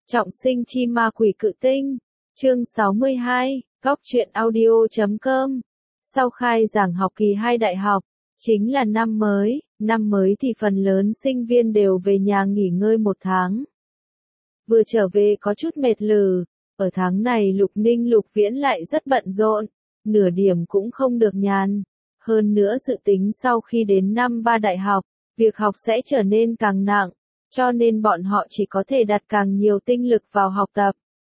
Trọng sinh chi ma quỷ cự tinh. Chương 62, Góc truyện audio.com. Sau khai giảng học kỳ 2 đại học, chính là năm mới thì phần lớn sinh viên đều về nhà nghỉ ngơi một tháng. Vừa trở về có chút mệt lử, ở tháng này Lục Ninh Lục Viễn lại rất bận rộn, nửa điểm cũng không được nhàn. Hơn nữa dự tính sau khi đến năm 3 đại học, việc học sẽ trở nên càng nặng, cho nên bọn họ chỉ có thể đặt càng nhiều tinh lực vào học tập.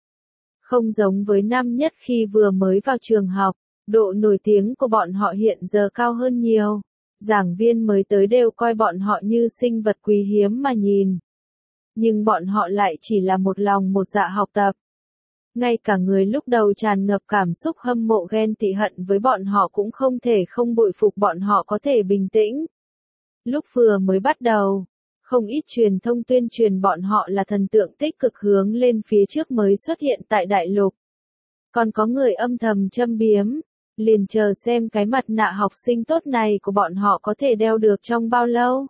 Không giống với năm nhất khi vừa mới vào trường học, độ nổi tiếng của bọn họ hiện giờ cao hơn nhiều. Giảng viên mới tới đều coi bọn họ như sinh vật quý hiếm mà nhìn. Nhưng bọn họ lại chỉ là một lòng một dạ học tập. Ngay cả người lúc đầu tràn ngập cảm xúc hâm mộ ghen tị hận với bọn họ cũng không thể không bội phục bọn họ có thể bình tĩnh. Lúc vừa mới bắt đầu, không ít truyền thông tuyên truyền bọn họ là thần tượng tích cực hướng lên phía trước mới xuất hiện tại đại lục. Còn có người âm thầm châm biếm, liền chờ xem cái mặt nạ học sinh tốt này của bọn họ có thể đeo được trong bao lâu.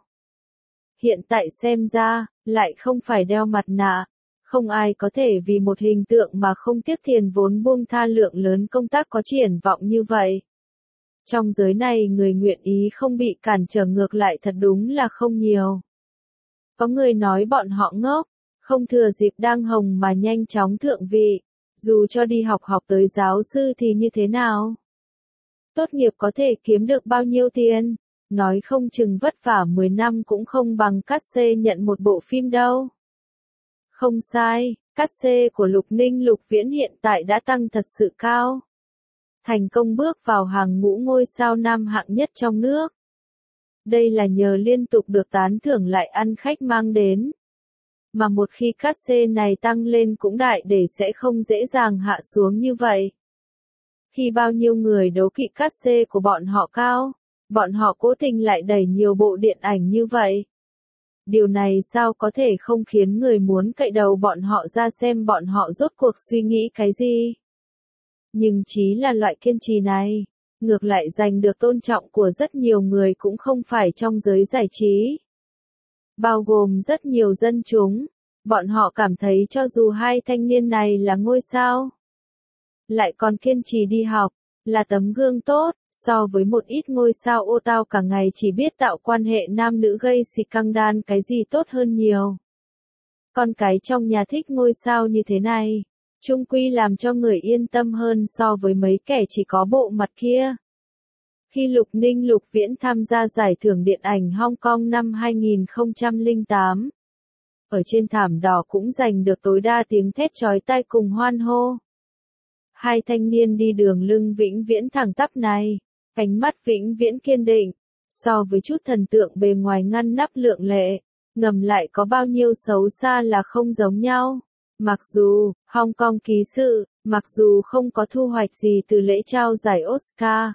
Hiện tại xem ra, lại không phải đeo mặt nạ. Không ai có thể vì một hình tượng mà không tiếc tiền vốn buông tha lượng lớn công tác có triển vọng như vậy. Trong giới này người nguyện ý không bị cản trở ngược lại thật đúng là không nhiều. Có người nói bọn họ ngốc, không thừa dịp đang hồng mà nhanh chóng thượng vị, dù cho đi học tới giáo sư thì như thế nào? Tốt nghiệp có thể kiếm được bao nhiêu tiền? Nói không chừng vất vả 10 năm cũng không bằng cát xê nhận một bộ phim đâu. Không sai, cát xê của Lục Ninh Lục Viễn hiện tại đã tăng thật sự cao. Thành công bước vào hàng ngũ ngôi sao nam hạng nhất trong nước. Đây là nhờ liên tục được tán thưởng lại ăn khách mang đến. Mà một khi cát xê này tăng lên cũng đại để sẽ không dễ dàng hạ xuống như vậy. Khi bao nhiêu người đấu kỵ cát xê của bọn họ cao, bọn họ cố tình lại đẩy nhiều bộ điện ảnh như vậy. Điều này sao có thể không khiến người muốn cậy đầu bọn họ ra xem bọn họ rốt cuộc suy nghĩ cái gì. Nhưng chí là loại kiên trì này, ngược lại giành được tôn trọng của rất nhiều người cũng không phải trong giới giải trí. Bao gồm rất nhiều dân chúng, bọn họ cảm thấy cho dù hai thanh niên này là ngôi sao, lại còn kiên trì đi học, là tấm gương tốt, so với một ít ngôi sao ô tao cả ngày chỉ biết tạo quan hệ nam nữ gây scandal cái gì tốt hơn nhiều. Con cái trong nhà thích ngôi sao như thế này, chung quy làm cho người yên tâm hơn so với mấy kẻ chỉ có bộ mặt kia. Khi Lục Ninh Lục Viễn tham gia giải thưởng điện ảnh Hong Kong năm 2008, ở trên thảm đỏ cũng giành được tối đa tiếng thét chói tai cùng hoan hô. Hai thanh niên đi đường lưng vĩnh viễn thẳng tắp này, ánh mắt vĩnh viễn kiên định, so với chút thần tượng bề ngoài ngăn nắp lượng lệ, ngầm lại có bao nhiêu xấu xa là không giống nhau. Mặc dù, Hong Kong ký sự, mặc dù không có thu hoạch gì từ lễ trao giải Oscar,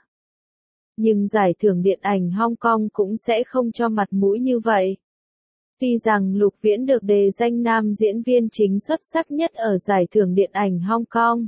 nhưng giải thưởng điện ảnh Hong Kong cũng sẽ không cho mặt mũi như vậy. Tuy rằng Lục Viễn được đề danh nam diễn viên chính xuất sắc nhất ở giải thưởng điện ảnh Hong Kong,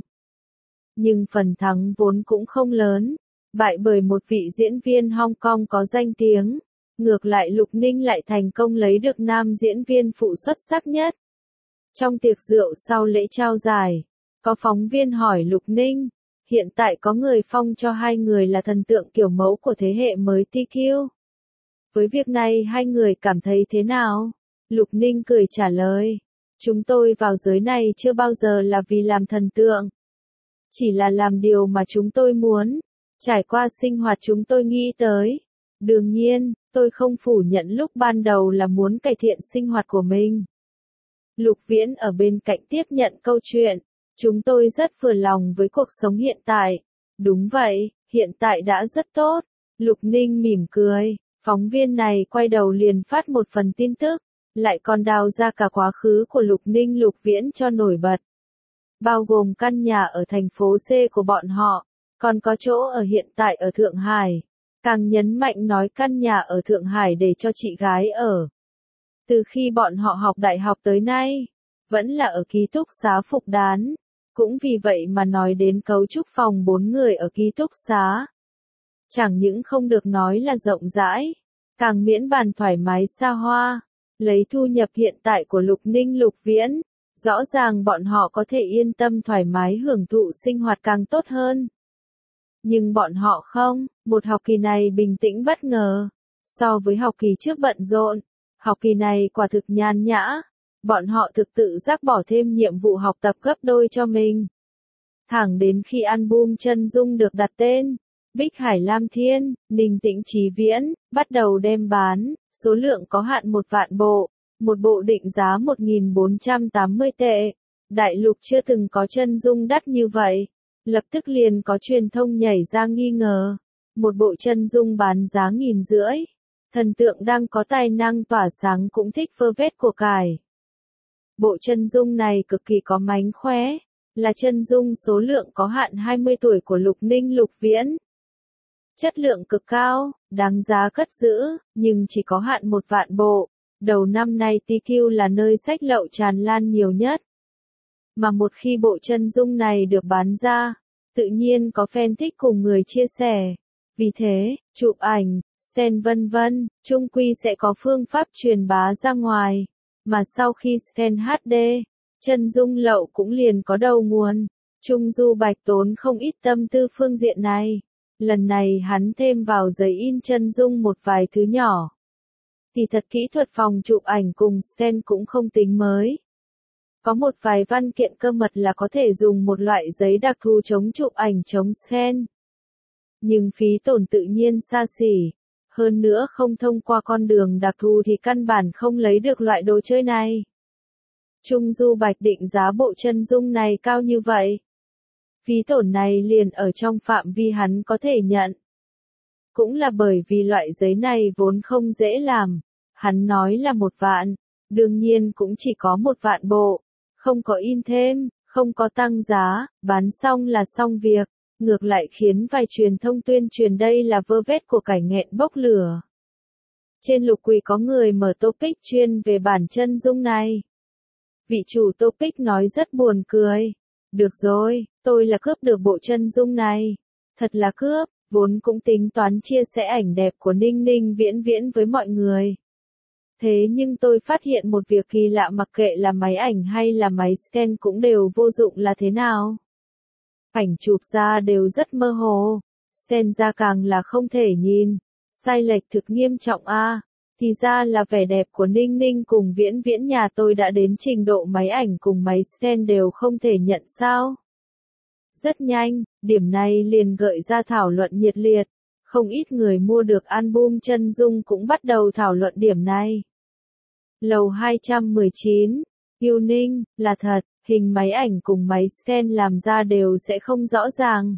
nhưng phần thắng vốn cũng không lớn, bại bởi một vị diễn viên Hong Kong có danh tiếng. Ngược lại Lục Ninh lại thành công lấy được nam diễn viên phụ xuất sắc nhất. Trong tiệc rượu sau lễ trao giải, có phóng viên hỏi Lục Ninh, hiện tại có người phong cho hai người là thần tượng kiểu mẫu của thế hệ mới TQ. Với việc này hai người cảm thấy thế nào? Lục Ninh cười trả lời, chúng tôi vào giới này chưa bao giờ là vì làm thần tượng. Chỉ là làm điều mà chúng tôi muốn, trải qua sinh hoạt chúng tôi nghĩ tới. Đương nhiên, tôi không phủ nhận lúc ban đầu là muốn cải thiện sinh hoạt của mình. Lục Viễn ở bên cạnh tiếp nhận câu chuyện, chúng tôi rất vừa lòng với cuộc sống hiện tại. Đúng vậy, hiện tại đã rất tốt. Lục Ninh mỉm cười, phóng viên này quay đầu liền phát một phần tin tức, lại còn đào ra cả quá khứ của Lục Ninh Lục Viễn cho nổi bật. Bao gồm căn nhà ở thành phố C của bọn họ, còn có chỗ ở hiện tại ở Thượng Hải. Càng nhấn mạnh nói căn nhà ở Thượng Hải để cho chị gái ở. Từ khi bọn họ học đại học tới nay, vẫn là ở ký túc xá Phục Đán. Cũng vì vậy mà nói đến cấu trúc phòng 4 người ở ký túc xá. Chẳng những không được nói là rộng rãi, càng miễn bàn thoải mái xa hoa. Lấy thu nhập hiện tại của Lục Ninh Lục Viễn, Rõ ràng bọn họ có thể yên tâm thoải mái hưởng thụ sinh hoạt càng tốt hơn. Nhưng bọn họ không, một học kỳ này bình tĩnh bất ngờ. So với học kỳ trước bận rộn, học kỳ này quả thực nhàn nhã. Bọn họ thực tự giác bỏ thêm nhiệm vụ học tập gấp đôi cho mình. Thẳng đến khi album chân dung được đặt tên, Bích Hải Lam Thiên, Ninh Tĩnh Chí Viễn, bắt đầu đem bán, số lượng có hạn 1.000.000 bộ, một bộ định giá 1.480 tệ. Đại lục chưa từng có chân dung đắt như vậy. Lập tức liền có truyền thông nhảy ra nghi ngờ. Một bộ chân dung bán giá 1.500. Thần tượng đang có tài năng tỏa sáng cũng thích vơ vét của cải. Bộ chân dung này cực kỳ có mánh khóe, là chân dung số lượng có hạn 20 tuổi của Lục Ninh Lục Viễn. Chất lượng cực cao, đáng giá cất giữ, nhưng chỉ có hạn 1.000.000 bộ. Đầu năm nay TQ là nơi sách lậu tràn lan nhiều nhất. Mà một khi bộ chân dung này được bán ra, tự nhiên có fan thích cùng người chia sẻ. Vì thế, chụp ảnh, scan vân vân, chung quy sẽ có phương pháp truyền bá ra ngoài. Mà sau khi scan HD, chân dung lậu cũng liền có đầu nguồn. Trung Du Bạch tốn không ít tâm tư phương diện này. Lần này hắn thêm vào giấy in chân dung một vài thứ nhỏ. Thì thật kỹ thuật phòng chụp ảnh cùng scan cũng không tính mới. Có một vài văn kiện cơ mật là có thể dùng một loại giấy đặc thù chống chụp ảnh chống scan. Nhưng phí tổn tự nhiên xa xỉ. Hơn nữa không thông qua con đường đặc thù thì căn bản không lấy được loại đồ chơi này. Trung Du Bạch định giá bộ chân dung này cao như vậy. Phí tổn này liền ở trong phạm vi hắn có thể nhận. Cũng là bởi vì loại giấy này vốn không dễ làm. Hắn nói là 1.000.000, đương nhiên cũng chỉ có 1.000.000 bộ. Không có in thêm, không có tăng giá, bán xong là xong việc. Ngược lại khiến vài truyền thông tuyên truyền đây là vơ vét của cải nghẹn bốc lửa. Trên Lục Quỳ có người mở topic chuyên về bản chân dung này. Vị chủ topic nói rất buồn cười. Được rồi, tôi là cướp được bộ chân dung này. Thật là cướp, vốn cũng tính toán chia sẻ ảnh đẹp của Ninh Ninh Viễn Viễn với mọi người. Thế nhưng tôi phát hiện một việc kỳ lạ, mặc kệ là máy ảnh hay là máy scan cũng đều vô dụng là thế nào? Ảnh chụp ra đều rất mơ hồ, scan ra càng là không thể nhìn. Sai lệch thực nghiêm trọng a. Thì ra là vẻ đẹp của Ninh Ninh cùng Viễn Viễn nhà tôi đã đến trình độ máy ảnh cùng máy scan đều không thể nhận sao? Rất nhanh, điểm này liền gợi ra thảo luận nhiệt liệt. Không ít người mua được album chân dung cũng bắt đầu thảo luận điểm này. Lầu 219, yêu Ninh, là thật, hình máy ảnh cùng máy scan làm ra đều sẽ không rõ ràng.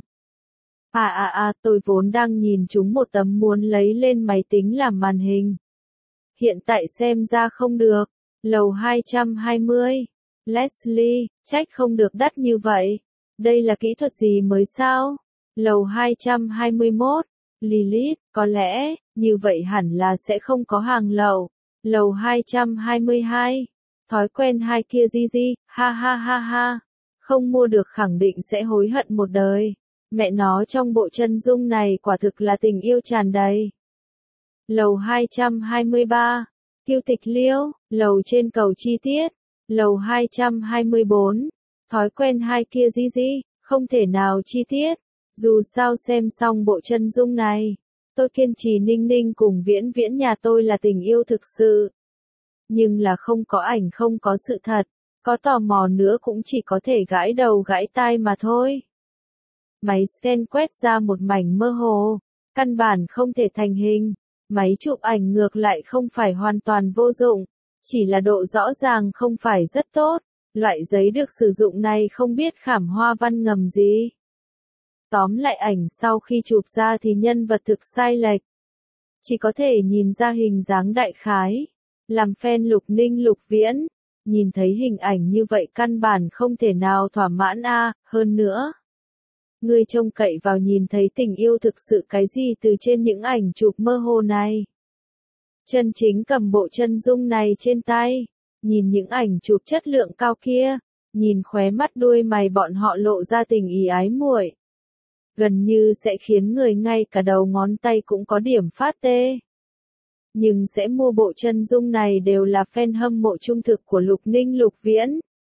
Tôi vốn đang nhìn chúng một tấm muốn lấy lên máy tính làm màn hình. Hiện tại xem ra không được. Lầu 220, Leslie, trách không được đắt như vậy. Đây là kỹ thuật gì mới sao? Lầu 221, Lilith, có lẽ, như vậy hẳn là sẽ không có hàng lậu. Lầu 222, thói quen hai kia Gigi, ha ha ha ha. Không mua được khẳng định sẽ hối hận một đời. Mẹ nó trong bộ chân dung này quả thực là tình yêu tràn đầy. Lầu 223, Kiêu Tịch Liêu, lầu trên cầu chi tiết. Lầu 224, thói quen hai kia Gigi, không thể nào chi tiết. Dù sao xem xong bộ chân dung này, tôi kiên trì Ninh Ninh cùng Viễn Viễn nhà tôi là tình yêu thực sự. Nhưng là không có ảnh, không có sự thật, có tò mò nữa cũng chỉ có thể gãi đầu gãi tai mà thôi. Máy scan quét ra một mảnh mơ hồ, căn bản không thể thành hình. Máy chụp ảnh ngược lại không phải hoàn toàn vô dụng, chỉ là độ rõ ràng không phải rất tốt. Loại giấy được sử dụng này không biết khảm hoa văn ngầm gì. Tóm lại ảnh sau khi chụp ra thì nhân vật thực sai lệch. Chỉ có thể nhìn ra hình dáng đại khái. Làm fan Lục Ninh Lục Viễn, nhìn thấy hình ảnh như vậy căn bản không thể nào thỏa mãn a. Hơn nữa, người trông cậy vào nhìn thấy tình yêu thực sự cái gì từ trên những ảnh chụp mơ hồ này. Chân chính cầm bộ chân dung này trên tay, nhìn những ảnh chụp chất lượng cao kia, nhìn khóe mắt đuôi mày bọn họ lộ ra tình ý ái muội, gần như sẽ khiến người ngay cả đầu ngón tay cũng có điểm phát tê. Nhưng sẽ mua bộ chân dung này đều là fan hâm mộ trung thực của Lục Ninh Lục Viễn.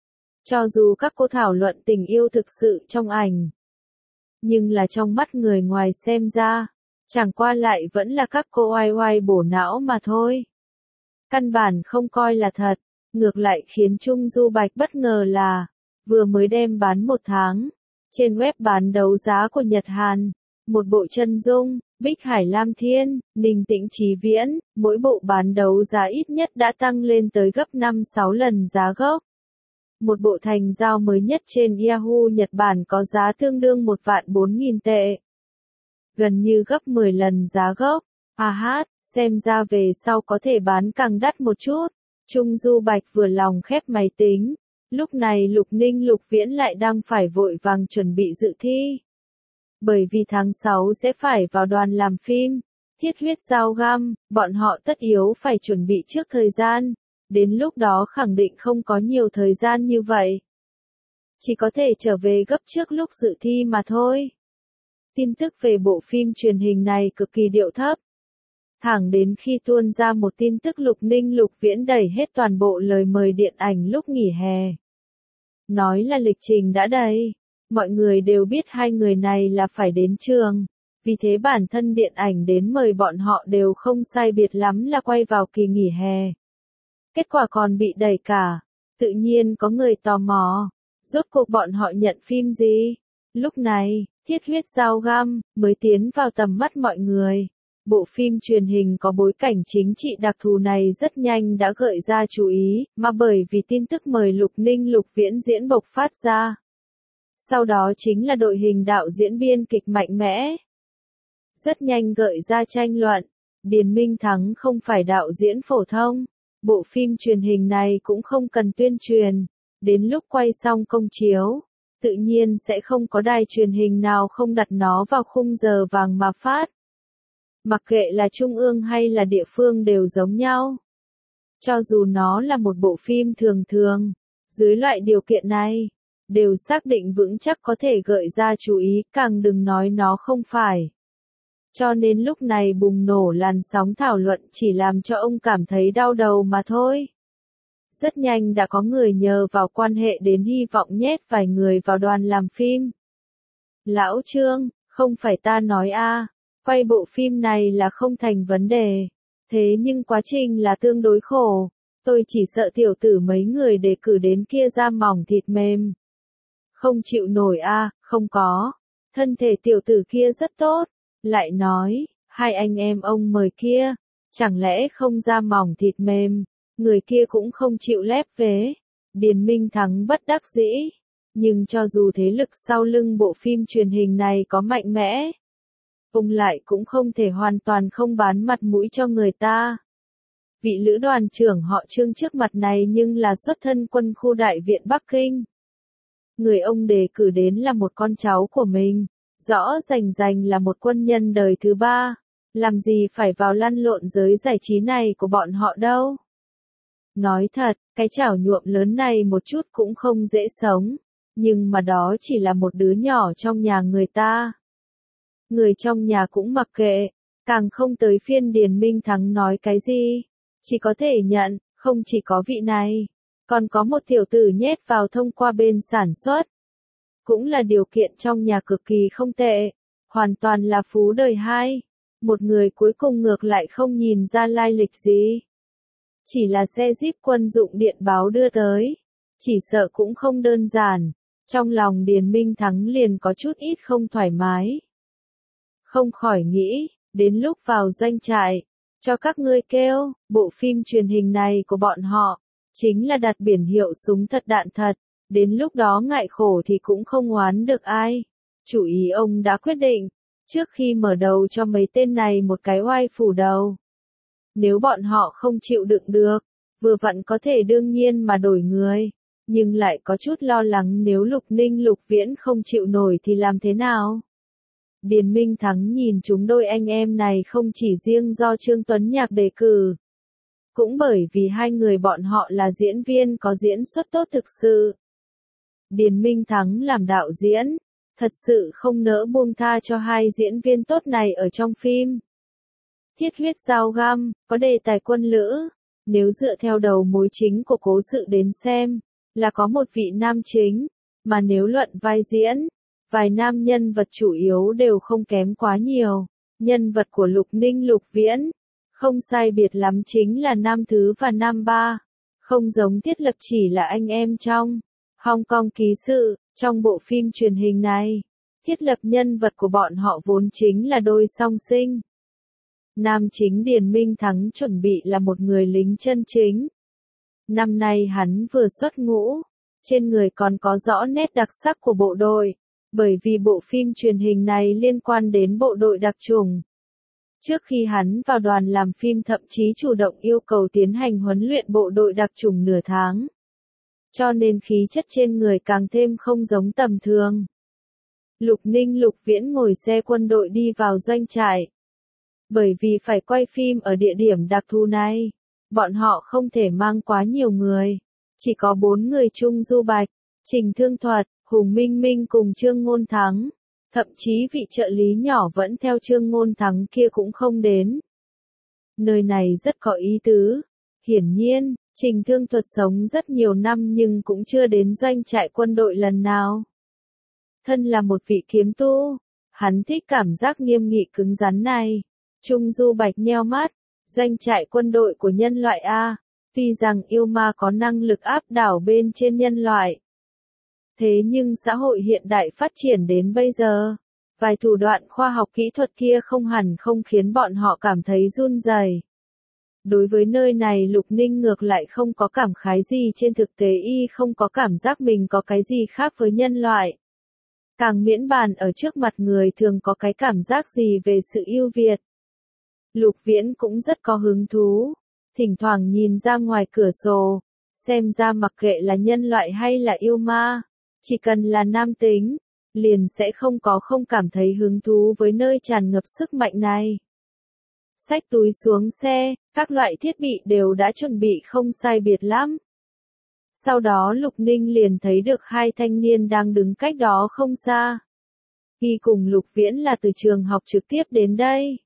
Cho dù các cô thảo luận tình yêu thực sự trong ảnh, nhưng là trong mắt người ngoài xem ra, chẳng qua lại vẫn là các cô oai oai bổ não mà thôi. Căn bản không coi là thật, ngược lại khiến Trung Du Bạch bất ngờ là, vừa mới đem bán 1 tháng, trên web bán đấu giá của Nhật Hàn, một bộ chân dung, Bích Hải Lam Thiên, Ninh Tĩnh Chí Viễn, mỗi bộ bán đấu giá ít nhất đã tăng lên tới gấp 5-6 lần giá gốc. Một bộ thành giao mới nhất trên Yahoo Nhật Bản có giá tương đương 1.400.000 tệ. Gần như gấp 10 lần giá gốc. Xem ra về sau có thể bán càng đắt một chút. Trung Du Bạch vừa lòng khép máy tính. Lúc này Lục Ninh Lục Viễn lại đang phải vội vàng chuẩn bị dự thi. Bởi vì tháng 6 sẽ phải vào đoàn làm phim. Thiết huyết giao găm, bọn họ tất yếu phải chuẩn bị trước thời gian. Đến lúc đó khẳng định không có nhiều thời gian như vậy. Chỉ có thể trở về gấp trước lúc dự thi mà thôi. Tin tức về bộ phim truyền hình này cực kỳ điệu thấp. Thẳng đến khi tuôn ra một tin tức Lục Ninh Lục Viễn đẩy hết toàn bộ lời mời điện ảnh lúc nghỉ hè. Nói là lịch trình đã đầy. Mọi người đều biết hai người này là phải đến trường. Vì thế bản thân điện ảnh đến mời bọn họ đều không sai biệt lắm là quay vào kỳ nghỉ hè. Kết quả còn bị đẩy cả. Tự nhiên có người tò mò. Rốt cuộc bọn họ nhận phim gì? Lúc này, Thiết huyết giao găm mới tiến vào tầm mắt mọi người. Bộ phim truyền hình có bối cảnh chính trị đặc thù này rất nhanh đã gợi ra chú ý, mà bởi vì tin tức mời Lục Ninh Lục Viễn diễn bộc phát ra. Sau đó chính là đội hình đạo diễn biên kịch mạnh mẽ. Rất nhanh gợi ra tranh luận. Điền Minh Thắng không phải đạo diễn phổ thông. Bộ phim truyền hình này cũng không cần tuyên truyền. Đến lúc quay xong công chiếu, tự nhiên sẽ không có đài truyền hình nào không đặt nó vào khung giờ vàng mà phát. Mặc kệ là trung ương hay là địa phương đều giống nhau. Cho dù nó là một bộ phim thường thường, dưới loại điều kiện này, đều xác định vững chắc có thể gợi ra chú ý, càng đừng nói nó không phải. Cho nên lúc này bùng nổ làn sóng thảo luận chỉ làm cho ông cảm thấy đau đầu mà thôi. Rất nhanh đã có người nhờ vào quan hệ đến hy vọng nhét vài người vào đoàn làm phim. Lão Trương, không phải ta nói quay bộ phim này là không thành vấn đề. Thế nhưng quá trình là tương đối khổ. Tôi chỉ sợ tiểu tử mấy người đề cử đến kia da mỏng thịt mềm. Không chịu nổi không có. Thân thể tiểu tử kia rất tốt. Lại nói, hai anh em ông mời kia, chẳng lẽ không da mỏng thịt mềm, người kia cũng không chịu lép vế. Điền Minh Thắng bất đắc dĩ. Nhưng cho dù thế lực sau lưng bộ phim truyền hình này có mạnh mẽ, ông lại cũng không thể hoàn toàn không bán mặt mũi cho người ta. Vị lữ đoàn trưởng họ Trương trước mặt này nhưng là xuất thân quân khu đại viện Bắc Kinh. Người ông đề cử đến là một con cháu của mình, rõ rành là một quân nhân đời thứ 3, làm gì phải vào lăn lộn giới giải trí này của bọn họ đâu. Nói thật, cái chảo nhuộm lớn này một chút cũng không dễ sống, nhưng mà đó chỉ là một đứa nhỏ trong nhà người ta. Người trong nhà cũng mặc kệ, càng không tới phiên Điền Minh Thắng nói cái gì. Chỉ có thể nhận, không chỉ có vị này, còn có một tiểu tử nhét vào thông qua bên sản xuất. Cũng là điều kiện trong nhà cực kỳ không tệ, hoàn toàn là phú đời 2. Một người cuối cùng ngược lại không nhìn ra lai lịch gì. Chỉ là xe Jeep quân dụng điện báo đưa tới, chỉ sợ cũng không đơn giản. Trong lòng Điền Minh Thắng liền có chút ít không thoải mái. Không khỏi nghĩ, đến lúc vào doanh trại, cho các ngươi kêu, bộ phim truyền hình này của bọn họ, chính là đặt biển hiệu súng thật đạn thật, đến lúc đó ngại khổ thì cũng không oán được ai. Chủ ý ông đã quyết định, trước khi mở đầu cho mấy tên này một cái oai phủ đầu. Nếu bọn họ không chịu đựng được, vừa vặn có thể đương nhiên mà đổi người, nhưng lại có chút lo lắng nếu Lục Ninh Lục Viễn không chịu nổi thì làm thế nào? Điền Minh Thắng nhìn chúng đôi anh em này không chỉ riêng do Trương Tuấn Nhạc đề cử, cũng bởi vì hai người bọn họ là diễn viên có diễn xuất tốt thực sự. Điền Minh Thắng làm đạo diễn, thật sự không nỡ buông tha cho hai diễn viên tốt này ở trong phim. Thiết huyết giao găm, có đề tài quân lữ, nếu dựa theo đầu mối chính của cố sự đến xem, là có một vị nam chính, mà nếu luận vai diễn, vài nam nhân vật chủ yếu đều không kém quá nhiều. Nhân vật của Lục Ninh Lục Viễn, không sai biệt lắm chính là nam thứ và nam ba, không giống Thiết Lập chỉ là anh em trong Hong Kong ký sự. Trong bộ phim truyền hình này, Thiết Lập nhân vật của bọn họ vốn chính là đôi song sinh. Nam chính Điền Minh Thắng chuẩn bị là một người lính chân chính. Năm nay hắn vừa xuất ngũ, trên người còn có rõ nét đặc sắc của bộ đội, bởi vì bộ phim truyền hình này liên quan đến bộ đội đặc chủng. Trước khi hắn vào đoàn làm phim thậm chí chủ động yêu cầu tiến hành huấn luyện bộ đội đặc chủng nửa tháng. Cho nên khí chất trên người càng thêm không giống tầm thường. Lục Ninh Lục Viễn ngồi xe quân đội đi vào doanh trại. Bởi vì phải quay phim ở địa điểm đặc thù này, bọn họ không thể mang quá nhiều người. Chỉ có 4 người Trung Du Bạch, Trình Thương Thuật, Hùng Minh Minh cùng Trương Ngôn Thắng. Thậm chí vị trợ lý nhỏ vẫn theo Trương Ngôn Thắng kia cũng không đến. Nơi này rất có ý tứ. Hiển nhiên, Trình Thương Thuật sống rất nhiều năm nhưng cũng chưa đến doanh trại quân đội lần nào. Thân là một vị kiếm tu, hắn thích cảm giác nghiêm nghị cứng rắn này. Trung Du Bạch nheo mắt, doanh trại quân đội của nhân loại A, tuy rằng yêu ma có năng lực áp đảo bên trên nhân loại. Thế nhưng xã hội hiện đại phát triển đến bây giờ, vài thủ đoạn khoa học kỹ thuật kia không hẳn không khiến bọn họ cảm thấy run rẩy. Đối với nơi này Lục Ninh ngược lại không có cảm khái gì, trên thực tế y không có cảm giác mình có cái gì khác với nhân loại. Càng miễn bàn ở trước mặt người thường có cái cảm giác gì về sự ưu việt. Lục Viễn cũng rất có hứng thú, thỉnh thoảng nhìn ra ngoài cửa sổ, xem ra mặc kệ là nhân loại hay là yêu ma, chỉ cần là nam tính, liền sẽ không cảm thấy hứng thú với nơi tràn ngập sức mạnh này. Xách túi xuống xe, các loại thiết bị đều đã chuẩn bị không sai biệt lắm. Sau đó Lục Ninh liền thấy được 2 thanh niên đang đứng cách đó không xa. Y cùng Lục Viễn là từ trường học trực tiếp đến đây.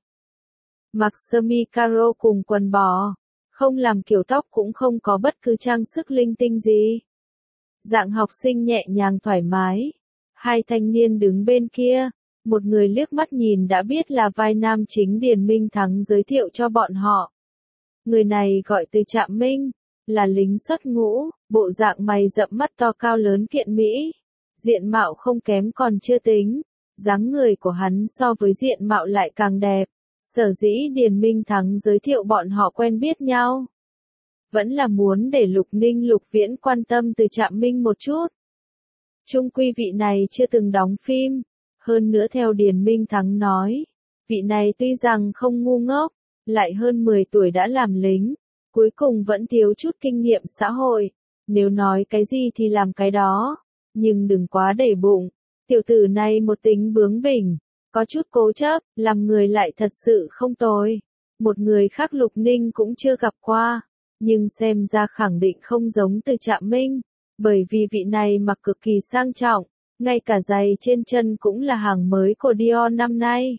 Mặc sơ mi caro cùng quần bò, không làm kiểu tóc cũng không có bất cứ trang sức linh tinh gì. Dạng học sinh nhẹ nhàng thoải mái. 2 thanh niên đứng bên kia, một người liếc mắt nhìn đã biết là vai nam chính Điền Minh Thắng giới thiệu cho bọn họ. Người này gọi từ Trạm Minh, là lính xuất ngũ, bộ dạng mày rậm mắt to cao lớn kiện mỹ. Diện mạo không kém còn chưa tính, dáng người của hắn so với diện mạo lại càng đẹp. Sở dĩ Điền Minh Thắng giới thiệu bọn họ quen biết nhau, vẫn là muốn để Lục Ninh Lục Viễn quan tâm từ Trạm Minh một chút. Chung quy vị này chưa từng đóng phim, hơn nữa theo Điền Minh Thắng nói, vị này tuy rằng không ngu ngốc, lại hơn 10 tuổi đã làm lính, cuối cùng vẫn thiếu chút kinh nghiệm xã hội, nếu nói cái gì thì làm cái đó, nhưng đừng quá để bụng, tiểu tử này một tính bướng bỉnh, có chút cố chấp, làm người lại thật sự không tồi. Một người khác Lục Ninh cũng chưa gặp qua, nhưng xem ra khẳng định không giống từ Trạm Minh, bởi vì vị này mặc cực kỳ sang trọng, ngay cả giày trên chân cũng là hàng mới của Dior năm nay.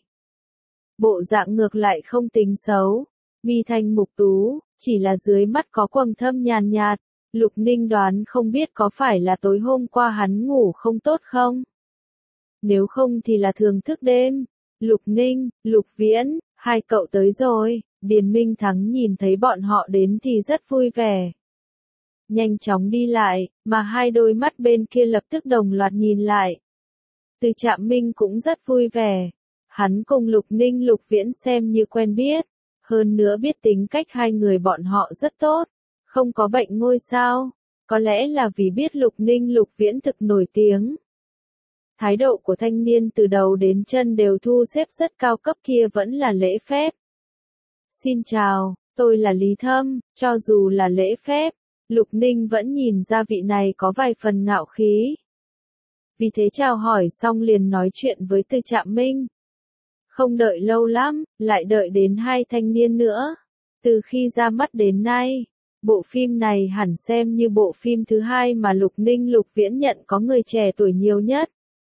Bộ dạng ngược lại không tính xấu, mi thanh mục tú, chỉ là dưới mắt có quầng thâm nhàn nhạt, Lục Ninh đoán không biết có phải là tối hôm qua hắn ngủ không tốt không? Nếu không thì là thường thức đêm. Lục Ninh, Lục Viễn, 2 cậu tới rồi. Điền Minh Thắng nhìn thấy bọn họ đến thì rất vui vẻ. Nhanh chóng đi lại, mà 2 đôi mắt bên kia lập tức đồng loạt nhìn lại. Từ Trạm Minh cũng rất vui vẻ. Hắn cùng Lục Ninh Lục Viễn xem như quen biết. Hơn nữa biết tính cách 2 người bọn họ rất tốt. Không có bệnh ngôi sao. Có lẽ là vì biết Lục Ninh Lục Viễn thực nổi tiếng. Thái độ của thanh niên từ đầu đến chân đều thu xếp rất cao cấp kia vẫn là lễ phép. Xin chào, tôi là Lý Thâm, cho dù là lễ phép, Lục Ninh vẫn nhìn ra vị này có vài phần ngạo khí. Vì thế chào hỏi xong liền nói chuyện với từ Trạm Minh. Không đợi lâu lắm, lại đợi đến 2 thanh niên nữa. Từ khi ra mắt đến nay, bộ phim này hẳn xem như bộ phim thứ 2 mà Lục Ninh Lục Viễn nhận có người trẻ tuổi nhiều nhất.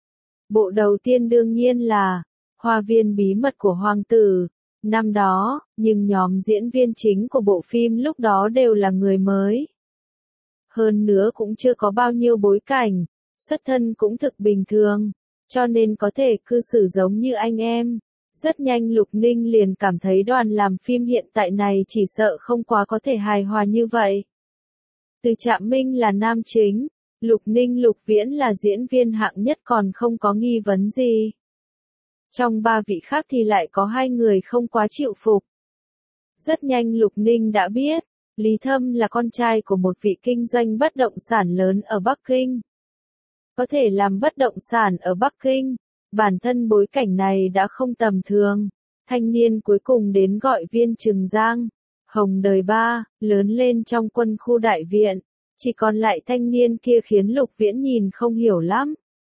Bộ đầu tiên đương nhiên là Hoa viên bí mật của Hoàng tử, năm đó, nhưng nhóm diễn viên chính của bộ phim lúc đó đều là người mới. Hơn nữa cũng chưa có bao nhiêu bối cảnh, xuất thân cũng thực bình thường, cho nên có thể cư xử giống như anh em. Rất nhanh Lục Ninh liền cảm thấy đoàn làm phim hiện tại này chỉ sợ không quá có thể hài hòa như vậy. Từ Trạm Minh là nam chính, Lục Ninh Lục Viễn là diễn viên hạng nhất còn không có nghi vấn gì. Trong ba vị khác thì lại có hai người không quá chịu phục. Rất nhanh Lục Ninh đã biết, Lý Thâm là con trai của một vị kinh doanh bất động sản lớn ở Bắc Kinh. Có thể làm bất động sản ở Bắc Kinh, bản thân bối cảnh này đã không tầm thường. Thanh niên cuối cùng đến gọi Viên Trừng Giang, hồng đời ba, lớn lên trong quân khu đại viện. Chỉ còn lại thanh niên kia khiến Lục Viễn nhìn không hiểu lắm.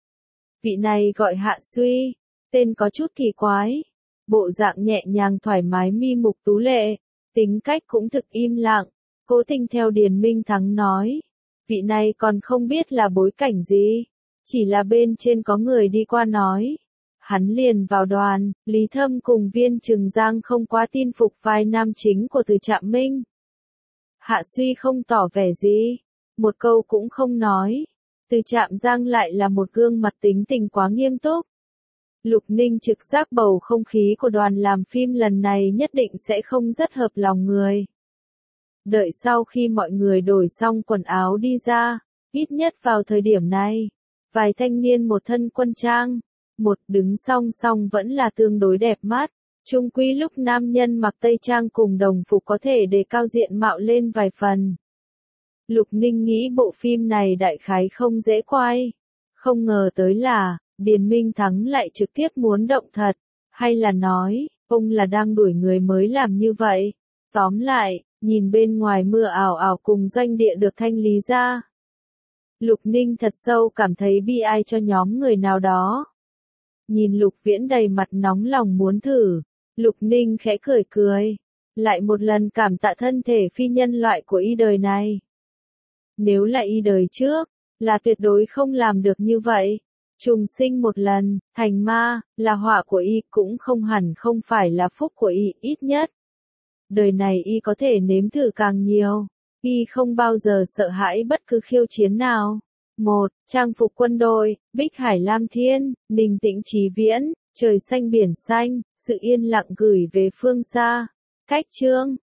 Vị này gọi Hạ Suy, tên có chút kỳ quái. Bộ dạng nhẹ nhàng thoải mái mi mục tú lệ, tính cách cũng thực im lặng. Cố Tình theo Điền Minh Thắng nói, vị này còn không biết là bối cảnh gì, chỉ là bên trên có người đi qua nói. Hắn liền vào đoàn, Lý Thâm cùng Viên Trừng Giang không quá tin phục vai nam chính của Từ Trạm Minh. Hạ Suy không tỏ vẻ gì, một câu cũng không nói. Từ Trạm Giang lại là một gương mặt tính tình quá nghiêm túc. Lục Ninh trực giác bầu không khí của đoàn làm phim lần này nhất định sẽ không rất hợp lòng người. Đợi sau khi mọi người đổi xong quần áo đi ra, ít nhất vào thời điểm này, vài thanh niên một thân quân trang, một đứng song song vẫn là tương đối đẹp mắt. Chung quy lúc nam nhân mặc tây trang cùng đồng phục có thể đề cao diện mạo lên vài phần. Lục Ninh nghĩ bộ phim này đại khái không dễ quay. Không ngờ tới là, Điền Minh Thắng lại trực tiếp muốn động thật. Hay là nói, ông là đang đuổi người mới làm như vậy. Tóm lại, nhìn bên ngoài mưa ảo ảo cùng doanh địa được thanh lý ra. Lục Ninh thật sâu cảm thấy bi ai cho nhóm người nào đó. Nhìn Lục Viễn đầy mặt nóng lòng muốn thử, Lục Ninh khẽ cười cười. Lại một lần cảm tạ thân thể phi nhân loại của y đời này. Nếu là y đời trước, là tuyệt đối không làm được như vậy. Trùng sinh một lần, thành ma, là họa của y cũng không hẳn không phải là phúc của y, ít nhất. Đời này y có thể nếm thử càng nhiều, y không bao giờ sợ hãi bất cứ khiêu chiến nào. Một, trang phục quân đội, Bích Hải Lam Thiên, Ninh Tĩnh Chí Viễn, trời xanh biển xanh, sự yên lặng gửi về phương xa. Cách chương